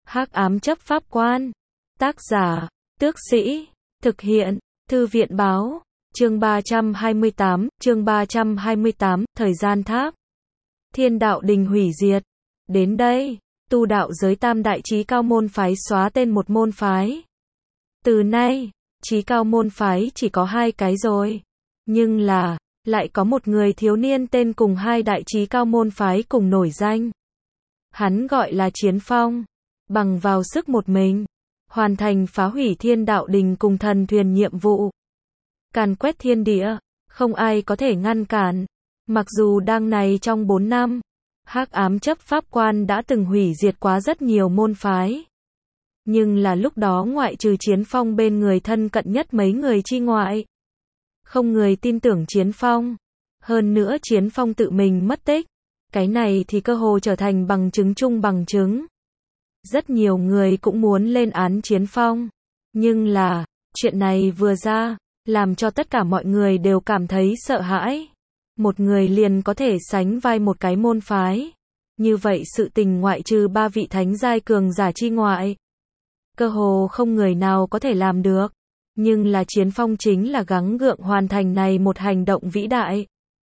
Hắc ám chấp pháp quan. Tác giả, Tước Sĩ. Thực hiện, Thư viện báo. Chương 328, thời gian tháp. Thiên đạo đình hủy diệt. Đến đây, tu đạo giới tam đại chí cao môn phái xóa tên một môn phái. Từ nay, chí cao môn phái chỉ có 2 cái rồi. Nhưng là, lại có một người thiếu niên tên cùng 2 đại chí cao môn phái cùng nổi danh. Hắn gọi là Chiến Phong. Bằng vào sức một mình, hoàn thành phá hủy thiên đạo đình cùng thần thuyền nhiệm vụ. Càn quét thiên địa, không ai có thể ngăn cản. Mặc dù đang này trong 4 năm, Hắc ám chấp pháp quan đã từng hủy diệt quá rất nhiều môn phái. Nhưng là lúc đó ngoại trừ Chiến Phong bên người thân cận nhất mấy người chi ngoại, không người tin tưởng Chiến Phong. Hơn nữa Chiến Phong tự mình mất tích. Cái này thì cơ hồ trở thành bằng chứng chung bằng chứng. Rất nhiều người cũng muốn lên án Chiến Phong. Nhưng là, chuyện này vừa ra, làm cho tất cả mọi người đều cảm thấy sợ hãi. Một người liền có thể sánh vai một cái môn phái. Như vậy sự tình ngoại trừ 3 vị thánh giai cường giả chi ngoại, cơ hồ không người nào có thể làm được. Nhưng là Chiến Phong chính là gắng gượng hoàn thành này một hành động vĩ đại.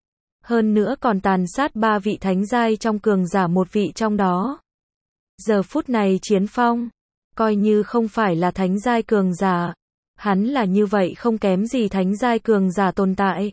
Hơn nữa còn tàn sát 3 vị thánh giai trong cường giả một vị trong đó. Giờ phút này Chiến Phong, coi như không phải là thánh giai cường giả, hắn là như vậy không kém gì thánh giai cường giả tồn tại.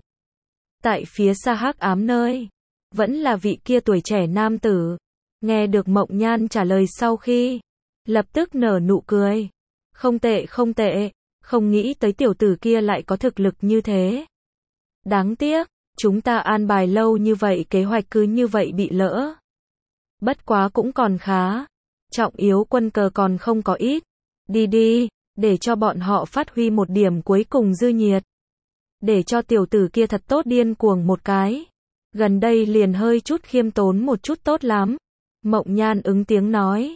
Tại phía xa hắc ám nơi, vẫn là vị kia tuổi trẻ nam tử. Nghe được Mộng Nhan trả lời sau khi, lập tức nở nụ cười. Không tệ không tệ, không nghĩ tới tiểu tử kia lại có thực lực như thế. Đáng tiếc, chúng ta an bài lâu như vậy kế hoạch cứ như vậy bị lỡ. Bất quá cũng còn khá. Trọng yếu quân cờ còn không có ít. Đi đi, để cho bọn họ phát huy một điểm cuối cùng dư nhiệt. Để cho tiểu tử kia thật tốt điên cuồng một cái. Gần đây liền hơi chút khiêm tốn một chút tốt lắm. Mộng Nhan ứng tiếng nói.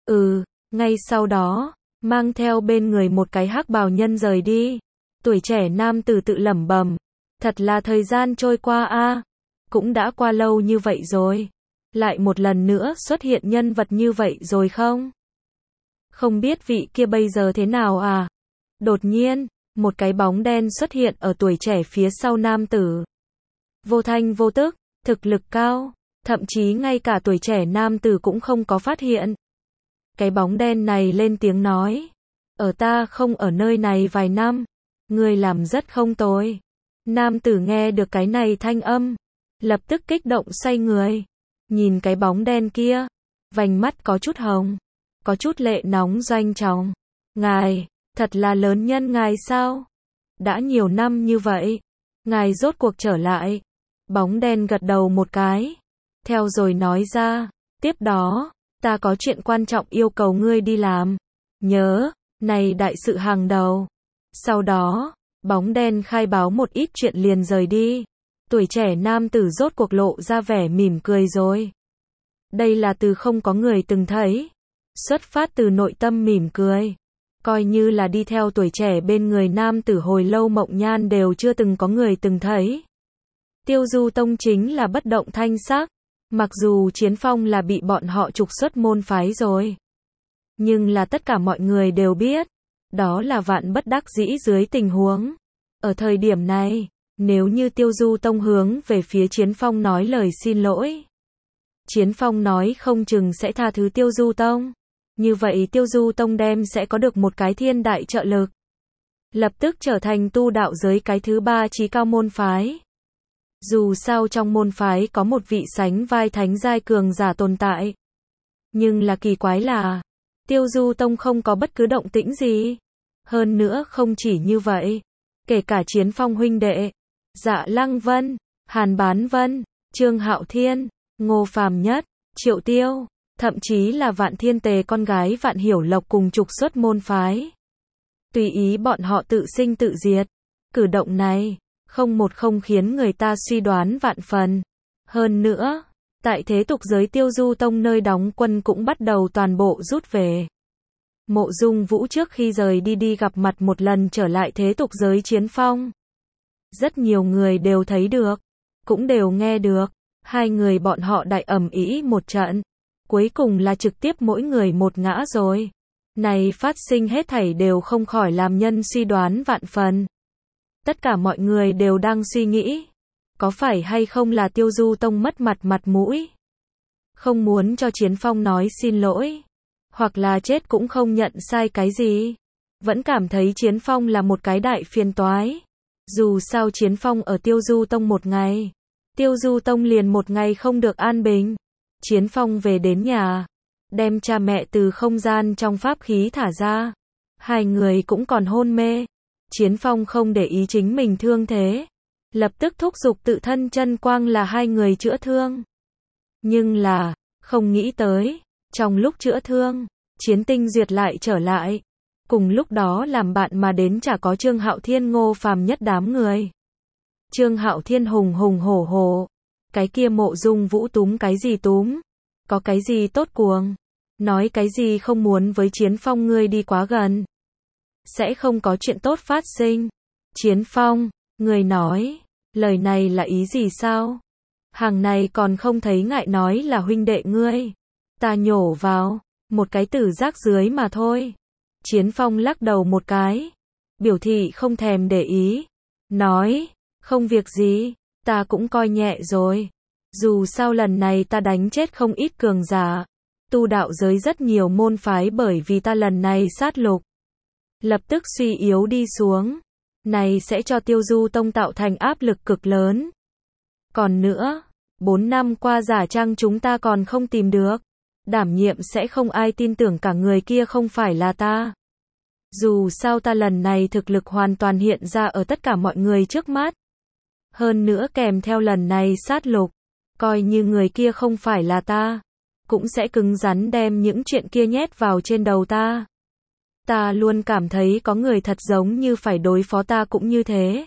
Ngay sau đó, mang theo bên người một cái hắc bào nhân rời đi. Tuổi trẻ nam tử tự lẩm bẩm. Thật là thời gian trôi qua a, cũng đã qua lâu như vậy rồi. Lại một lần nữa xuất hiện nhân vật như vậy rồi không? Không biết vị kia bây giờ thế nào à? Đột nhiên, một cái bóng đen xuất hiện ở tuổi trẻ phía sau nam tử. Vô thanh vô tức, thực lực cao, thậm chí ngay cả tuổi trẻ nam tử cũng không có phát hiện. Cái bóng đen này lên tiếng nói. Ta không ở nơi này vài năm, ngươi làm rất không tồi. Nam tử nghe được cái này thanh âm, lập tức kích động xoay người. Nhìn cái bóng đen kia, vành mắt có chút hồng, có chút lệ nóng doanh trọng. Ngài, thật là lớn nhân ngài sao? Đã nhiều năm như vậy, ngài rốt cuộc trở lại. Bóng đen gật đầu một cái, theo rồi nói ra, tiếp đó, ta có chuyện quan trọng yêu cầu ngươi đi làm. Nhớ, này đại sự hàng đầu. Sau đó, bóng đen khai báo một ít chuyện liền rời đi. Tuổi trẻ nam tử rốt cuộc lộ ra vẻ mỉm cười rồi. Đây là từ không có người từng thấy. Xuất phát từ nội tâm mỉm cười. Coi như là đi theo tuổi trẻ bên người nam tử hồi lâu Mộng Nhan đều chưa từng có người từng thấy. Tiêu Du Tông chính là bất động thanh sắc. Mặc dù Chiến Phong là bị bọn họ trục xuất môn phái rồi. Nhưng là tất cả mọi người đều biết. Đó là vạn bất đắc dĩ dưới tình huống. Ở thời điểm này, nếu như Tiêu Du Tông hướng về phía Chiến Phong nói lời xin lỗi, Chiến Phong nói không chừng sẽ tha thứ Tiêu Du Tông. Như vậy Tiêu Du Tông đem sẽ có được một cái thiên đại trợ lực. Lập tức trở thành tu đạo giới cái thứ 3 chí cao môn phái. Dù sao trong môn phái có một vị sánh vai thánh giai cường giả tồn tại. Nhưng là kỳ quái là, Tiêu Du Tông không có bất cứ động tĩnh gì. Hơn nữa không chỉ như vậy, kể cả Chiến Phong huynh đệ, Dạ Lăng Vân, Hàn Bán Vân, Trương Hạo Thiên, Ngô Phàm Nhất, Triệu Tiêu, thậm chí là Vạn Thiên Tề con gái Vạn Hiểu Lộc cùng trục xuất môn phái. Tùy ý bọn họ tự sinh tự diệt. Cử động này, không khiến người ta suy đoán vạn phần. Hơn nữa, tại thế tục giới Tiêu Du Tông nơi đóng quân cũng bắt đầu toàn bộ rút về. Mộ Dung Vũ trước khi rời đi gặp mặt một lần trở lại thế tục giới Chiến Phong. Rất nhiều người đều thấy được, cũng đều nghe được. Hai người bọn họ đại ầm ĩ một trận. Cuối cùng là trực tiếp mỗi người một ngã rồi. Này phát sinh hết thảy đều không khỏi làm nhân suy đoán vạn phần. Tất cả mọi người đều đang suy nghĩ, có phải hay không là Tiêu Du Tông mất mặt mũi, không muốn cho Chiến Phong nói xin lỗi, hoặc là chết cũng không nhận sai cái gì, vẫn cảm thấy Chiến Phong là một cái đại phiền toái. Dù sao Chiến Phong ở Tiêu Du Tông một ngày, Tiêu Du Tông liền một ngày không được an bình. Chiến Phong về đến nhà, đem cha mẹ từ không gian trong pháp khí thả ra. Hai người cũng còn hôn mê. Chiến Phong không để ý chính mình thương thế, lập tức thúc giục tự thân chân quang là hai người chữa thương. Nhưng là, không nghĩ tới, trong lúc chữa thương, Chiến Tinh Duyệt lại trở lại. Cùng lúc đó làm bạn mà đến chả có Trương Hạo Thiên Ngô Phàm nhất đám người. Trương Hạo Thiên hùng hùng hổ hổ, cái kia Mộ Dung Vũ túm cái gì túm, có cái gì tốt cuồng, nói cái gì không muốn với Chiến Phong ngươi đi quá gần, sẽ không có chuyện tốt phát sinh. Chiến Phong, người nói, lời này là ý gì sao? Hàng này còn không thấy ngại nói là huynh đệ ngươi. Ta nhổ vào, một cái tử rác dưới mà thôi. Chiến Phong lắc đầu một cái, biểu thị không thèm để ý, nói, không việc gì, ta cũng coi nhẹ rồi. Dù sao lần này ta đánh chết không ít cường giả, tu đạo giới rất nhiều môn phái bởi vì ta lần này sát lục, lập tức suy yếu đi xuống. Này sẽ cho Tiêu Du Tông tạo thành áp lực cực lớn. Còn nữa, 4 năm qua giả trang chúng ta còn không tìm được, đảm nhiệm sẽ không ai tin tưởng cả người kia không phải là ta. Dù sao ta lần này thực lực hoàn toàn hiện ra ở tất cả mọi người trước mắt. Hơn nữa kèm theo lần này sát lục, coi như người kia không phải là ta, cũng sẽ cứng rắn đem những chuyện kia nhét vào trên đầu ta. Ta luôn cảm thấy có người thật giống như phải đối phó ta cũng như thế.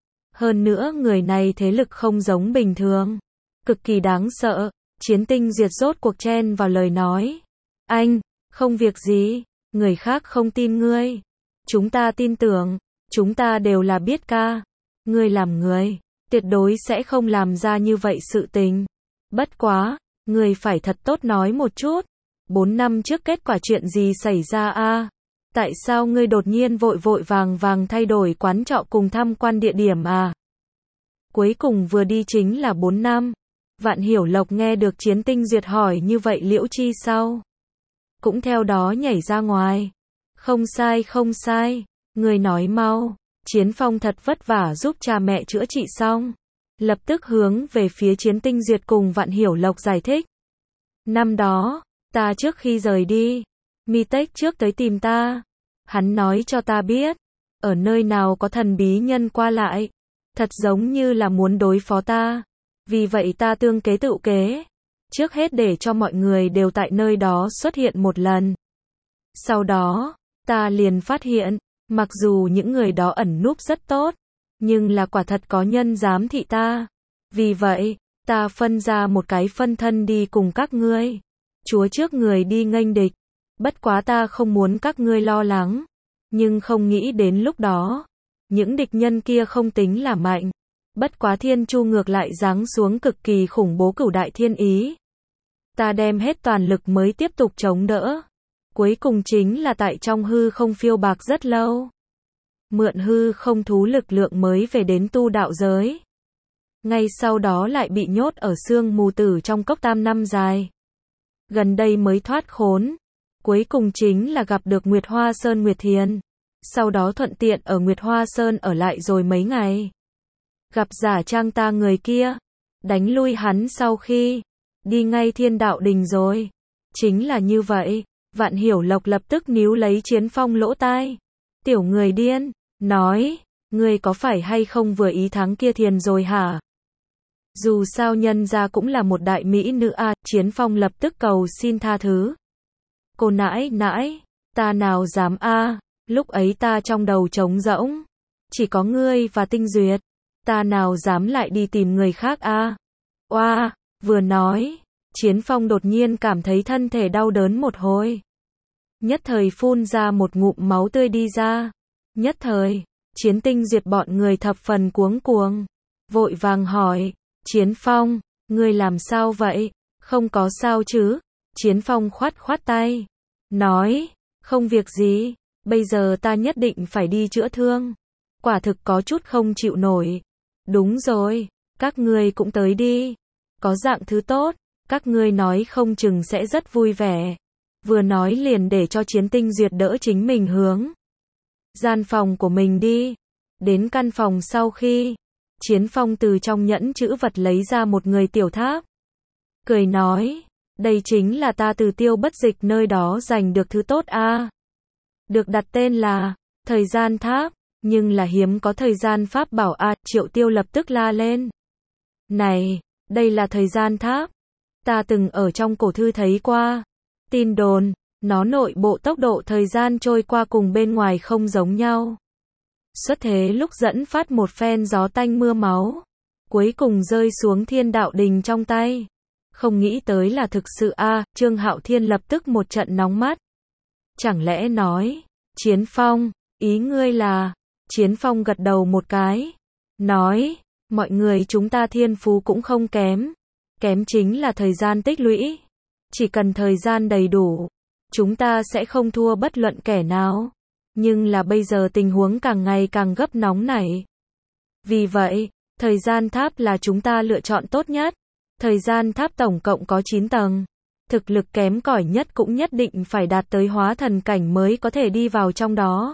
Hơn nữa người này thế lực không giống bình thường, cực kỳ đáng sợ. Chiến Tinh Duyệt rốt cuộc chen vào lời nói. Anh, không việc gì, người khác không tin ngươi. Chúng ta tin tưởng, chúng ta đều là biết ca. Ngươi làm người, tuyệt đối sẽ không làm ra như vậy sự tình. Bất quá, ngươi phải thật tốt nói một chút. 4 năm trước kết quả chuyện gì xảy ra a? Tại sao ngươi đột nhiên vội vội vàng thay đổi quán trọ cùng tham quan địa điểm à? Cuối cùng vừa đi chính là 4 năm. Vạn Hiểu Lộc nghe được Chiến Tinh Duyệt hỏi như vậy Liễu Chi sau, cũng theo đó nhảy ra ngoài. Không sai, người nói mau. Chiến Phong thật vất vả giúp cha mẹ chữa trị xong, lập tức hướng về phía Chiến Tinh Duyệt cùng Vạn Hiểu Lộc giải thích. Năm đó, ta trước khi rời đi, Mi Tech trước tới tìm ta. Hắn nói cho ta biết, ở nơi nào có thần bí nhân qua lại, thật giống như là muốn đối phó ta. Vì vậy ta tương kế tự kế, trước hết để cho mọi người đều tại nơi đó xuất hiện một lần. Sau đó, ta liền phát hiện, mặc dù những người đó ẩn núp rất tốt, nhưng là quả thật có nhân giám thị ta. Vì vậy, ta phân ra một cái phân thân đi cùng các ngươi. Chúa trước người đi nghênh địch. Bất quá ta không muốn các ngươi lo lắng. Nhưng không nghĩ đến lúc đó, những địch nhân kia không tính là mạnh. Bất quá Thiên Chu ngược lại giáng xuống cực kỳ khủng bố Cửu Đại Thiên Ý. Ta đem hết toàn lực mới tiếp tục chống đỡ. Cuối cùng chính là tại trong hư không phiêu bạc rất lâu. Mượn hư không thú lực lượng mới về đến tu đạo giới. Ngay sau đó lại bị nhốt ở sương mù tử trong cốc tam năm dài. Gần đây mới thoát khốn. Cuối cùng chính là gặp được Nguyệt Hoa Sơn Nguyệt Thiền. Sau đó thuận tiện ở Nguyệt Hoa Sơn ở lại rồi mấy ngày. Gặp giả trang ta người kia, đánh lui hắn sau khi đi ngay Thiên Đạo Đình rồi. Chính là như vậy. Vạn Hiểu Lộc lập tức níu lấy Chiến Phong lỗ tai. Tiểu người điên, nói, ngươi có phải hay không vừa ý thắng kia thiền rồi hả? Dù sao nhân gia cũng là một đại mỹ nữ a. Chiến Phong lập tức cầu xin tha thứ. Cô nãi, ta nào dám a, lúc ấy ta trong đầu trống rỗng, chỉ có ngươi và Tinh Duyệt, ta nào dám lại đi tìm người khác a. Oa, vừa nói, Chiến Phong đột nhiên cảm thấy thân thể đau đớn một hồi. Nhất thời phun ra một ngụm máu tươi đi ra. Nhất thời, Chiến Tinh Duyệt bọn người thập phần cuống, vội vàng hỏi, Chiến Phong, ngươi làm sao vậy? Không có sao chứ? Chiến Phong khoát khoát tay, nói, không việc gì, bây giờ ta nhất định phải đi chữa thương. Quả thực có chút không chịu nổi. Đúng rồi, các ngươi cũng tới đi. Có dạng thứ tốt, các ngươi nói không chừng sẽ rất vui vẻ. Vừa nói liền để cho Chiến Tinh Duyệt đỡ chính mình hướng gian phòng của mình đi. Đến căn phòng sau khi, Chiến Phong từ trong nhẫn trữ vật lấy ra một người tiểu tháp. Cười nói, đây chính là ta từ Tiêu Bất Dịch nơi đó giành được thứ tốt a. Được đặt tên là thời gian tháp, nhưng là hiếm có thời gian pháp bảo a. Triệu Tiêu lập tức la lên. Này, đây là thời gian tháp. Ta từng ở trong cổ thư thấy qua. Tin đồn, nó nội bộ tốc độ thời gian trôi qua cùng bên ngoài không giống nhau. Xuất thế lúc dẫn phát một phen gió tanh mưa máu, cuối cùng rơi xuống Thiên Đạo Đình trong tay. Không nghĩ tới là thực sự a. Trương Hạo Thiên lập tức một trận nóng mắt. Chẳng lẽ nói, Chiến Phong, ý ngươi là, Chiến Phong gật đầu một cái, nói, mọi người chúng ta thiên phú cũng không kém, kém chính là thời gian tích lũy. Chỉ cần thời gian đầy đủ, chúng ta sẽ không thua bất luận kẻ nào. Nhưng là bây giờ tình huống càng ngày càng gấp nóng nảy. Vì vậy, thời gian tháp là chúng ta lựa chọn tốt nhất. Thời gian tháp tổng cộng có 9 tầng. Thực lực kém cỏi nhất cũng nhất định phải đạt tới hóa thần cảnh mới có thể đi vào trong đó.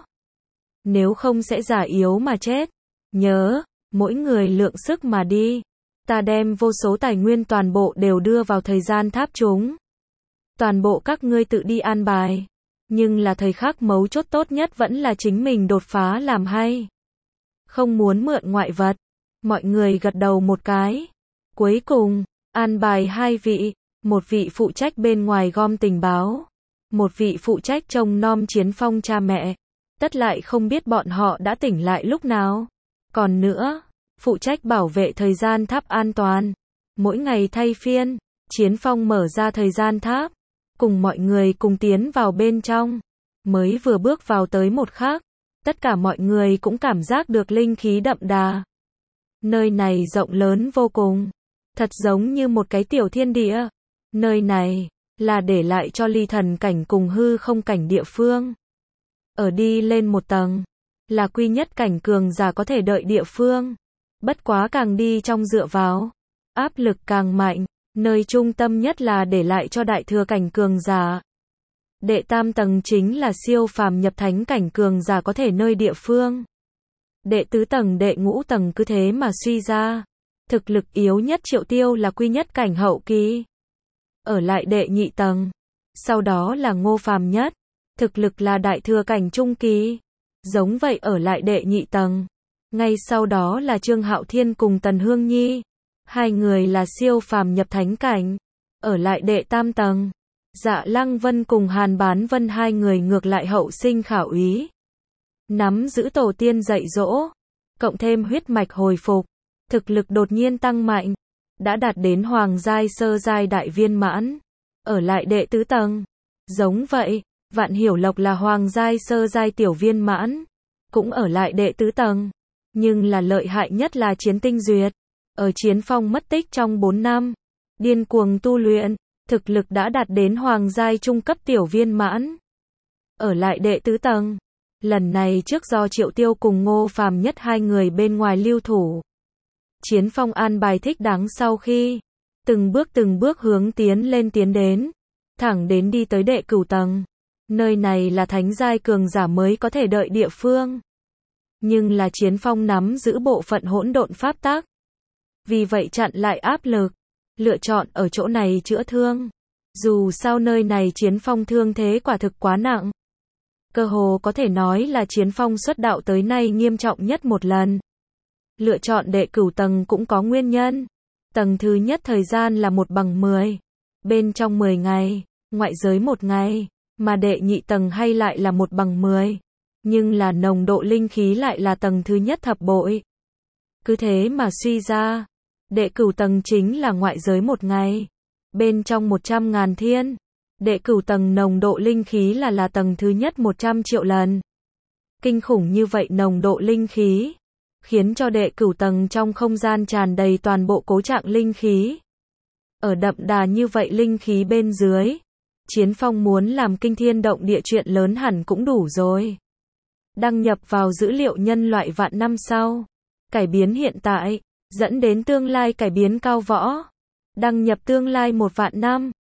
Nếu không sẽ già yếu mà chết. Nhớ, mỗi người lượng sức mà đi. Ta đem vô số tài nguyên toàn bộ đều đưa vào thời gian tháp chúng. Toàn bộ các ngươi tự đi an bài. Nhưng là thời khắc mấu chốt tốt nhất vẫn là chính mình đột phá làm hay. Không muốn mượn ngoại vật. Mọi người gật đầu một cái. Cuối cùng, an bài 2 vị. Một vị phụ trách bên ngoài gom tình báo. Một vị phụ trách trông nom Chiến Phong cha mẹ. Tất lại không biết bọn họ đã tỉnh lại lúc nào. Còn nữa, phụ trách bảo vệ thời gian tháp an toàn. Mỗi ngày thay phiên, Chiến Phong mở ra thời gian tháp. Cùng mọi người cùng tiến vào bên trong. Mới vừa bước vào tới một khắc, tất cả mọi người cũng cảm giác được linh khí đậm đà. Nơi này rộng lớn vô cùng. Thật giống như một cái tiểu thiên địa. Nơi này, là để lại cho ly thần cảnh cùng hư không cảnh địa phương. Ở đi lên một tầng, là quy nhất cảnh cường giả có thể đợi địa phương. Bất quá càng đi trong dựa vào, áp lực càng mạnh. Nơi trung tâm nhất là để lại cho đại thừa cảnh cường giả. Đệ tam tầng chính là siêu phàm nhập thánh cảnh cường giả có thể nơi địa phương. Đệ tứ tầng đệ ngũ tầng cứ thế mà suy ra. Thực lực yếu nhất Triệu Tiêu là quy nhất cảnh hậu kỳ. Ở lại đệ nhị tầng. Sau đó là Ngô Phàm nhất. Thực lực là đại thừa cảnh trung kỳ. Giống vậy ở lại đệ nhị tầng. Ngay sau đó là Trương Hạo Thiên cùng Tần Hương Nhi. 2 người là siêu phàm nhập thánh cảnh. Ở lại đệ tam tầng. Dạ Lăng Vân cùng Hàn Bán Vân 2 người ngược lại hậu sinh khảo úy. Nắm giữ tổ tiên dạy dỗ. Cộng thêm huyết mạch hồi phục. Thực lực đột nhiên tăng mạnh. Đã đạt đến hoàng giai sơ giai đại viên mãn. Ở lại đệ tứ tầng. Giống vậy, Vạn Hiểu Lộc là hoàng giai sơ giai tiểu viên mãn. Cũng ở lại đệ tứ tầng. Nhưng là lợi hại nhất là Chiến Tinh Duyệt. Ở Chiến Phong mất tích trong 4 năm. Điên cuồng tu luyện. Thực lực đã đạt đến hoàng giai trung cấp tiểu viên mãn. Ở lại đệ tứ tầng. Lần này trước do Triệu Tiêu cùng Ngô Phàm nhất 2 người bên ngoài lưu thủ. Chiến Phong an bài thích đáng sau khi. Từng bước hướng tiến đến. Thẳng đến đi tới đệ cửu tầng. Nơi này là thánh giai cường giả mới có thể đợi địa phương. Nhưng là Chiến Phong nắm giữ bộ phận hỗn độn pháp tắc. Vì vậy chặn lại áp lực. Lựa chọn ở chỗ này chữa thương. Dù sao nơi này Chiến Phong thương thế quả thực quá nặng. Cơ hồ có thể nói là Chiến Phong xuất đạo tới nay nghiêm trọng nhất một lần. Lựa chọn đệ cửu tầng cũng có nguyên nhân. Tầng thứ nhất thời gian là 1/10. Bên trong 10 ngày, ngoại giới 1 ngày. Mà đệ nhị tầng hay lại là 1/10. Nhưng là nồng độ linh khí lại là tầng thứ nhất thập bội. Cứ thế mà suy ra. Đệ cửu tầng chính là ngoại giới 1 ngày. Bên trong 100.000 thiên. Đệ cửu tầng nồng độ linh khí là tầng thứ nhất 100 triệu lần. Kinh khủng như vậy nồng độ linh khí. Khiến cho đệ cửu tầng trong không gian tràn đầy toàn bộ cố trạng linh khí. Ở đậm đà như vậy linh khí bên dưới. Chiến Phong muốn làm kinh thiên động địa chuyện lớn hẳn cũng đủ rồi. Đăng nhập vào dữ liệu nhân loại vạn năm sau. Cải biến hiện tại, dẫn đến tương lai cải biến cao võ. Đăng nhập tương lai 1 vạn năm.